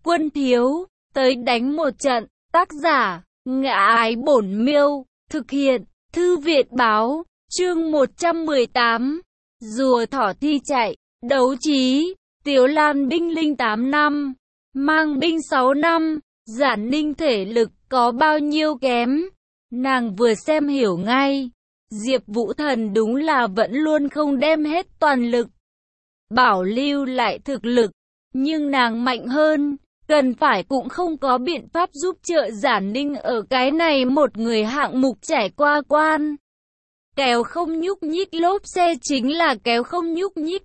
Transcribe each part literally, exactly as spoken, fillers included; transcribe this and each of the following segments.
Quân thiếu, tới đánh một trận. Tác giả, Ngã Ái Bổn Miêu. Thực hiện, Thư Viện Báo. Chương một trăm mười tám. Rùa thỏ thi chạy. Đấu trí. Tiếu Lan binh linh tám năm. Mang binh sáu năm. Giản Ninh thể lực có bao nhiêu kém. Nàng vừa xem hiểu ngay. Diệp Vũ Thần đúng là vẫn luôn không đem hết toàn lực. Bảo lưu lại thực lực. Nhưng nàng mạnh hơn. Cần phải cũng không có biện pháp giúp trợ Giản Ninh ở cái này một người hạng mục trải qua quan. Kéo không nhúc nhích lốp xe chính là kéo không nhúc nhích.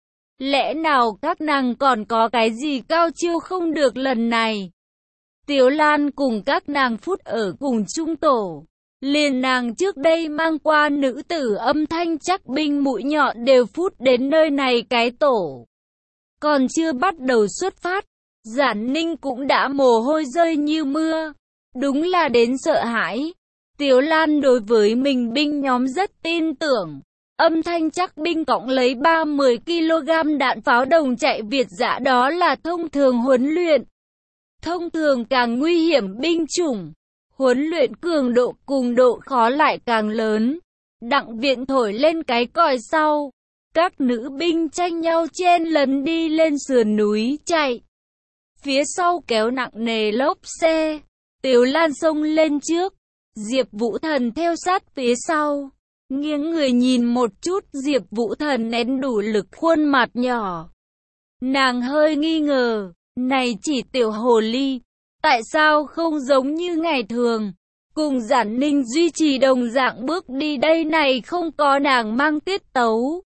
Lẽ nào các nàng còn có cái gì cao chiêu không được lần này? Tiếu Lan cùng các nàng phút ở cùng chung tổ. Liền nàng trước đây mang qua nữ tử âm thanh chắc binh mũi nhọn đều phút đến nơi này cái tổ. Còn chưa bắt đầu xuất phát, Giản Ninh cũng đã mồ hôi rơi như mưa. Đúng là đến sợ hãi. Tiếu Lan đối với mình binh nhóm rất tin tưởng. Âm thanh chắc binh cộng lấy ba mươi ki lô gam đạn pháo đồng chạy Việt dã đó là thông thường huấn luyện. Thông thường càng nguy hiểm binh chủng. Huấn luyện cường độ cùng độ khó lại càng lớn. Đặng Viện thổi lên cái còi sau. Các nữ binh tranh nhau chen lấn đi lên sườn núi chạy. Phía sau kéo nặng nề lốp xe. Tiếu Lan xông lên trước. Diệp Vũ Thần theo sát phía sau. Nghiêng người nhìn một chút, Diệp Vũ Thần nén đủ lực khuôn mặt nhỏ. Nàng hơi nghi ngờ. Này chỉ tiểu hồ ly. Tại sao không giống như ngày thường? Cùng Giản Ninh duy trì đồng dạng bước đi đây này không có nàng mang tiết tấu.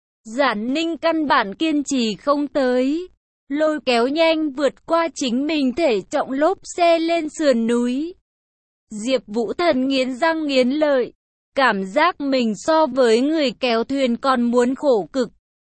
Giản Ninh căn bản kiên trì không tới. Lôi kéo nhanh vượt qua chính mình thể trọng lốp xe lên sườn núi. Diệp Vũ Thần nghiến răng nghiến lợi. Cảm giác mình so với người kéo thuyền còn muốn khổ cực.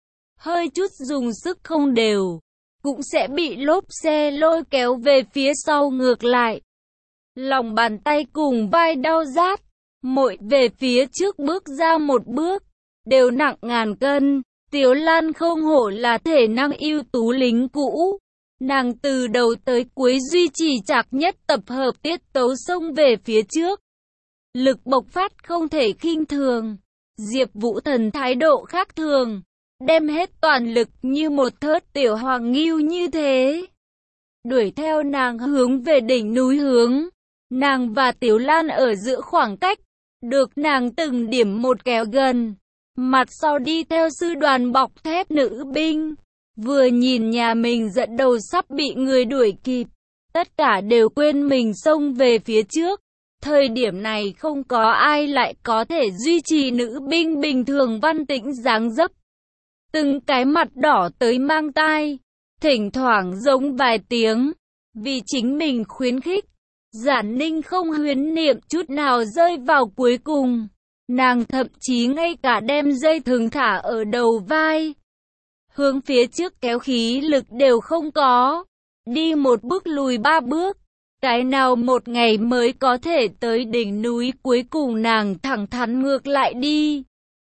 Hơi chút dùng sức không đều. Cũng sẽ bị lốp xe lôi kéo về phía sau ngược lại. Lòng bàn tay cùng vai đau rát. Mỗi về phía trước bước ra một bước. Đều nặng ngàn cân. Tiếu Lan không hổ là thể năng ưu tú lính cũ. Nàng từ đầu tới cuối duy trì chặt nhất tập hợp tiết tấu xông về phía trước. Lực bộc phát không thể khinh thường. Diệp Vũ Thần thái độ khác thường. Đem hết toàn lực như một thớt tiểu hoàng ngưu như thế. Đuổi theo nàng hướng về đỉnh núi hướng. Nàng và Tiếu Lan ở giữa khoảng cách. Được nàng từng điểm một kéo gần. Mặt sau đi theo sư đoàn bọc thép nữ binh. Vừa nhìn nhà mình dẫn đầu sắp bị người đuổi kịp. Tất cả đều quên mình xông về phía trước. Thời điểm này không có ai lại có thể duy trì nữ binh bình thường văn tĩnh dáng dấp. Từng cái mặt đỏ tới mang tai. Thỉnh thoảng giống vài tiếng. Vì chính mình khuyến khích. Giản Ninh không huyễn niệm chút nào rơi vào cuối cùng. Nàng thậm chí ngay cả đem dây thừng thả ở đầu vai. Hướng phía trước kéo khí lực đều không có. Đi một bước lùi ba bước. Cái nào một ngày mới có thể tới đỉnh núi cuối cùng nàng thẳng thắn ngược lại đi.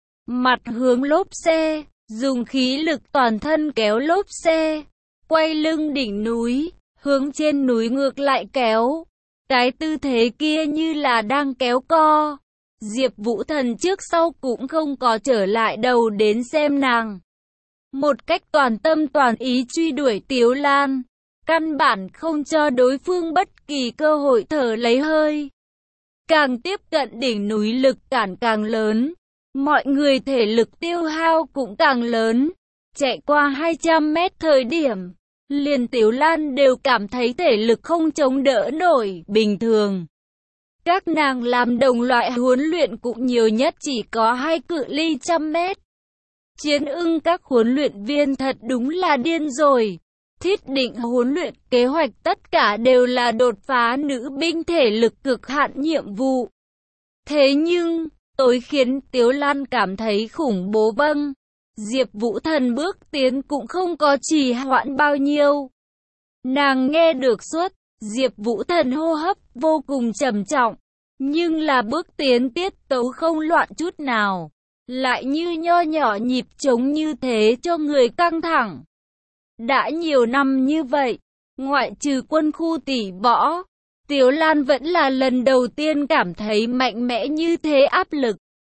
Mặt hướng lốp xe. Dùng khí lực toàn thân kéo lốp xe. Quay lưng đỉnh núi. Hướng trên núi ngược lại kéo. Cái tư thế kia như là đang kéo co. Diệp Vũ Thần trước sau cũng không có trở lại đầu đến xem nàng. Một cách toàn tâm toàn ý truy đuổi Tiếu Lan. Căn bản không cho đối phương bất kỳ cơ hội thở lấy hơi. Càng tiếp cận đỉnh núi lực cản càng lớn. Mọi người thể lực tiêu hao cũng càng lớn. Chạy qua hai trăm mét thời điểm. Liền Tiếu Lan đều cảm thấy thể lực không chống đỡ nổi bình thường. Các nàng làm đồng loại huấn luyện cũng nhiều nhất chỉ có hai cự ly trăm mét. Chiến ưng các huấn luyện viên thật đúng là điên rồi. Thiết định huấn luyện kế hoạch tất cả đều là đột phá nữ binh thể lực cực hạn nhiệm vụ. Thế nhưng, tối khiến Tiếu Lan cảm thấy khủng bố vâng. Diệp Vũ Thần bước tiến cũng không có trì hoãn bao nhiêu. Nàng nghe được suốt. Diệp Vũ Thần hô hấp vô cùng trầm trọng, nhưng là bước tiến tiết tấu không loạn chút nào, lại như nho nhỏ nhịp trống như thế cho người căng thẳng. Đã nhiều năm như vậy, Ngoại trừ quân khu tỷ võ, Tiếu Lan vẫn là lần đầu tiên cảm thấy mạnh mẽ như thế áp lực.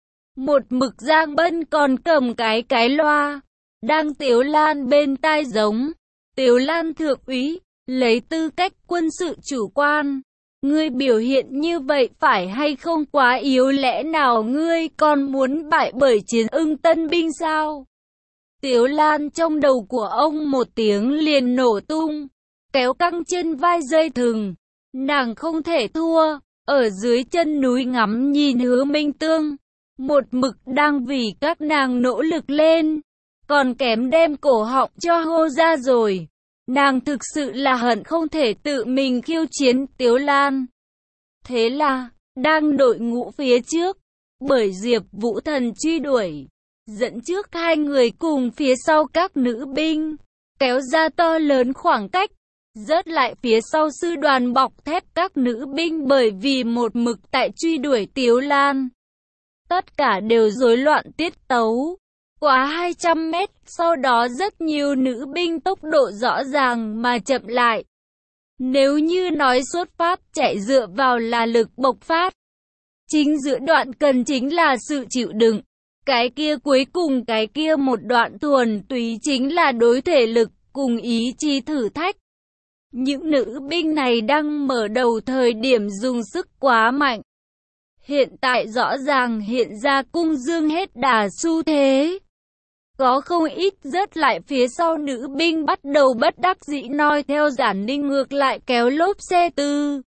Một mực Giang Bân còn cầm cái cái loa, đang Tiếu Lan bên tai giống. Tiếu Lan thượng úy, lấy tư cách quân sự chủ quan, ngươi biểu hiện như vậy phải hay không quá yếu, lẽ nào ngươi còn muốn bại bởi Chiến Ưng tân binh sao? Tiếu Lan trong đầu của ông một tiếng liền nổ tung, kéo căng trên vai dây thừng. Nàng không thể thua, ở dưới chân núi ngắm nhìn Hứa Minh Tương, một mực đang vì các nàng nỗ lực lên, còn kém đem cổ họng cho hô ra rồi. Nàng thực sự là hận không thể tự mình khiêu chiến Tiếu Lan. Thế là, đang đội ngũ phía trước, bởi Diệp Vũ Thần truy đuổi, dẫn trước hai người cùng phía sau các nữ binh, kéo ra to lớn khoảng cách, rớt lại phía sau sư đoàn bọc thép các nữ binh bởi vì một mực tại truy đuổi Tiếu Lan. Tất cả đều rối loạn tiết tấu. Quá hai trăm mét, sau đó rất nhiều nữ binh tốc độ rõ ràng mà chậm lại. Nếu như nói xuất phát chạy dựa vào là lực bộc phát, chính giữa đoạn cần chính là sự chịu đựng. Cái kia cuối cùng cái kia một đoạn thuần túy chính là đối thể lực cùng ý chí thử thách. Những nữ binh này đang mở đầu thời điểm dùng sức quá mạnh. Hiện tại rõ ràng hiện ra cung dương hết đà xu thế. Có không ít rớt lại phía sau nữ binh bắt đầu bất đắc dĩ noi theo Giản Ninh ngược lại kéo lốp xe tư.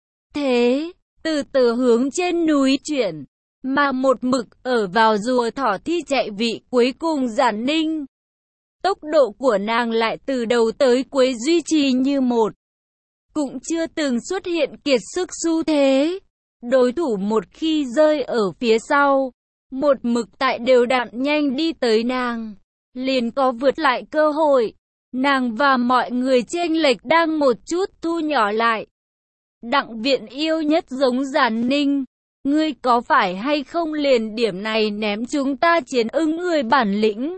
Thế, từ từ hướng trên núi chuyển, mà một mực ở vào rùa thỏ thi chạy vị cuối cùng Giản Ninh. Tốc độ của nàng lại từ đầu tới cuối duy trì như một. Cũng chưa từng xuất hiện kiệt sức xu thế. Đối thủ một khi rơi ở phía sau, một mực tại đều đặn nhanh đi tới nàng, liền có vượt lại cơ hội. Nàng và mọi người chênh lệch đang một chút thu nhỏ lại. Đặng Viện yêu nhất giống Giản Ninh, ngươi có phải hay không liền điểm này ném chúng ta Chiến Ưng người bản lĩnh?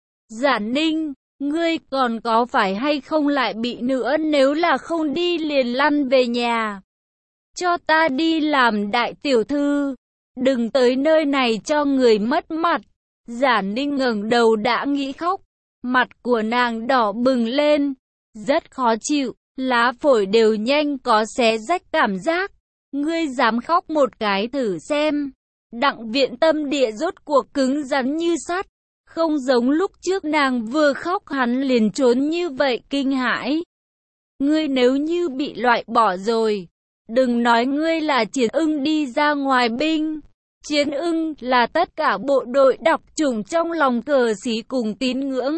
Giản Ninh, ngươi còn có phải hay không lại bị nữa, nếu là không đi liền lăn về nhà. Cho ta đi làm đại tiểu thư, đừng tới nơi này cho người mất mặt. Giản Ninh ngẩng đầu đã nghĩ khóc, mặt của nàng đỏ bừng lên, rất khó chịu, lá phổi đều nhanh có xé rách cảm giác. Ngươi dám khóc một cái thử xem. Đặng Viện tâm địa rốt cuộc cứng rắn như sắt, không giống lúc trước nàng vừa khóc hắn liền trốn như vậy kinh hãi. Ngươi nếu như bị loại bỏ rồi, đừng nói ngươi là Chiến Ưng đi ra ngoài binh. Chiến Ưng là tất cả bộ đội đặc chủng trong lòng cờ xí cùng tín ngưỡng.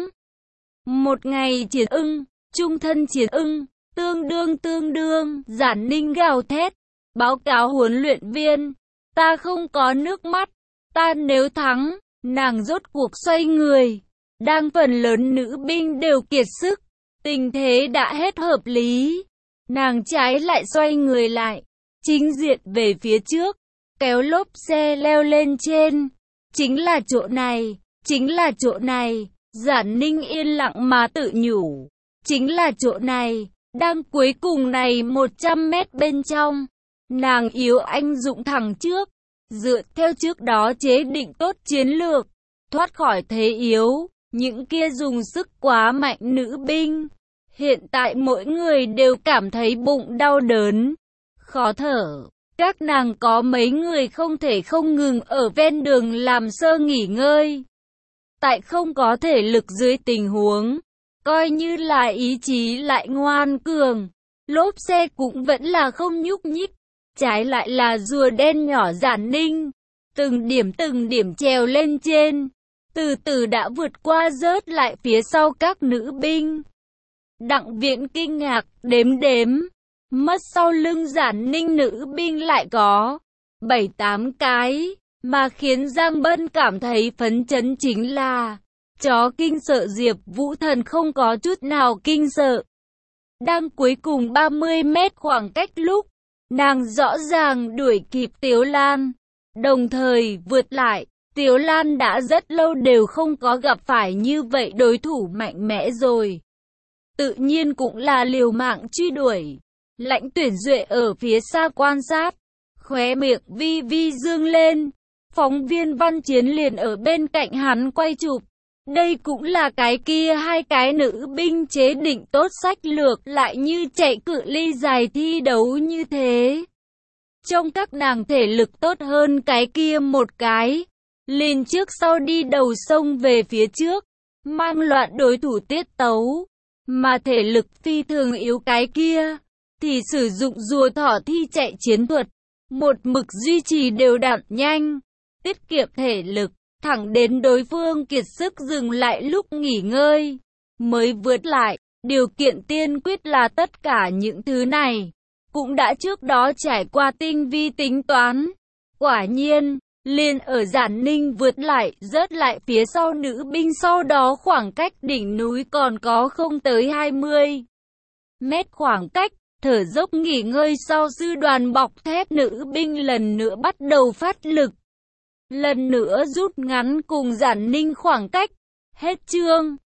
Một ngày Chiến Ưng, trung thân Chiến Ưng, tương đương tương đương. Giản Ninh gào thét, báo cáo huấn luyện viên, ta không có nước mắt, ta nếu thắng. Nàng rốt cuộc xoay người, đang phần lớn nữ binh đều kiệt sức, tình thế đã hết hợp lý. Nàng trái lại xoay người lại, chính diện về phía trước, kéo lốp xe leo lên trên. Chính là chỗ này, chính là chỗ này, Giản Ninh yên lặng mà tự nhủ. Chính là chỗ này, đang cuối cùng này một trăm mét bên trong. Nàng yếu anh dũng thẳng trước, dựa theo trước đó chế định tốt chiến lược, thoát khỏi thế yếu, những kia dùng sức quá mạnh nữ binh. Hiện tại mỗi người đều cảm thấy bụng đau đớn, khó thở. Các nàng có mấy người không thể không ngừng ở ven đường làm sơ nghỉ ngơi. Tại không có thể lực dưới tình huống, coi như là ý chí lại ngoan cường, lốp xe cũng vẫn là không nhúc nhích. Trái lại là rùa đen nhỏ Giản Ninh, từng điểm từng điểm trèo lên trên, từ từ đã vượt qua rớt lại phía sau các nữ binh. Đặng Viện kinh ngạc, đếm đếm, mất sau lưng Giản Ninh nữ binh lại có bảy tám cái, mà khiến Giang Bân cảm thấy phấn chấn chính là, chó kinh sợ Diệp Vũ Thần không có chút nào kinh sợ. Đang cuối cùng ba mươi mét khoảng cách lúc, nàng rõ ràng đuổi kịp Tiếu Lan, đồng thời vượt lại. Tiếu Lan đã rất lâu đều không có gặp phải như vậy đối thủ mạnh mẽ rồi. tự nhiên cũng là liều mạng truy đuổi. Lãnh Tuyển Duệ ở phía xa quan sát, khóe miệng vi vi dương lên. Phóng viên Văn Chiến liền ở bên cạnh hắn quay chụp. Đây cũng là cái kia hai cái nữ binh chế định tốt sách lược, lại như chạy cự ly dài thi đấu như thế. Trong các nàng thể lực tốt hơn cái kia một cái, liền trước sau đi đầu sông về phía trước, mang loạn đối thủ tiết tấu. Mà thể lực phi thường yếu cái kia, thì sử dụng rùa thỏ thi chạy chiến thuật, một mực duy trì đều đặn nhanh, tiết kiệm thể lực, thẳng đến đối phương kiệt sức dừng lại lúc nghỉ ngơi, mới vượt lại. Điều kiện tiên quyết là tất cả những thứ này cũng đã trước đó trải qua tinh vi tính toán. Quả nhiên, liền ở Giản Ninh vượt lại, rớt lại phía sau nữ binh, sau đó khoảng cách đỉnh núi còn có không tới hai mươi mét khoảng cách, thở dốc nghỉ ngơi sau, sư đoàn bọc thép nữ binh lần nữa bắt đầu phát lực. Lần nữa rút ngắn cùng Giản Ninh khoảng cách. Hết chương.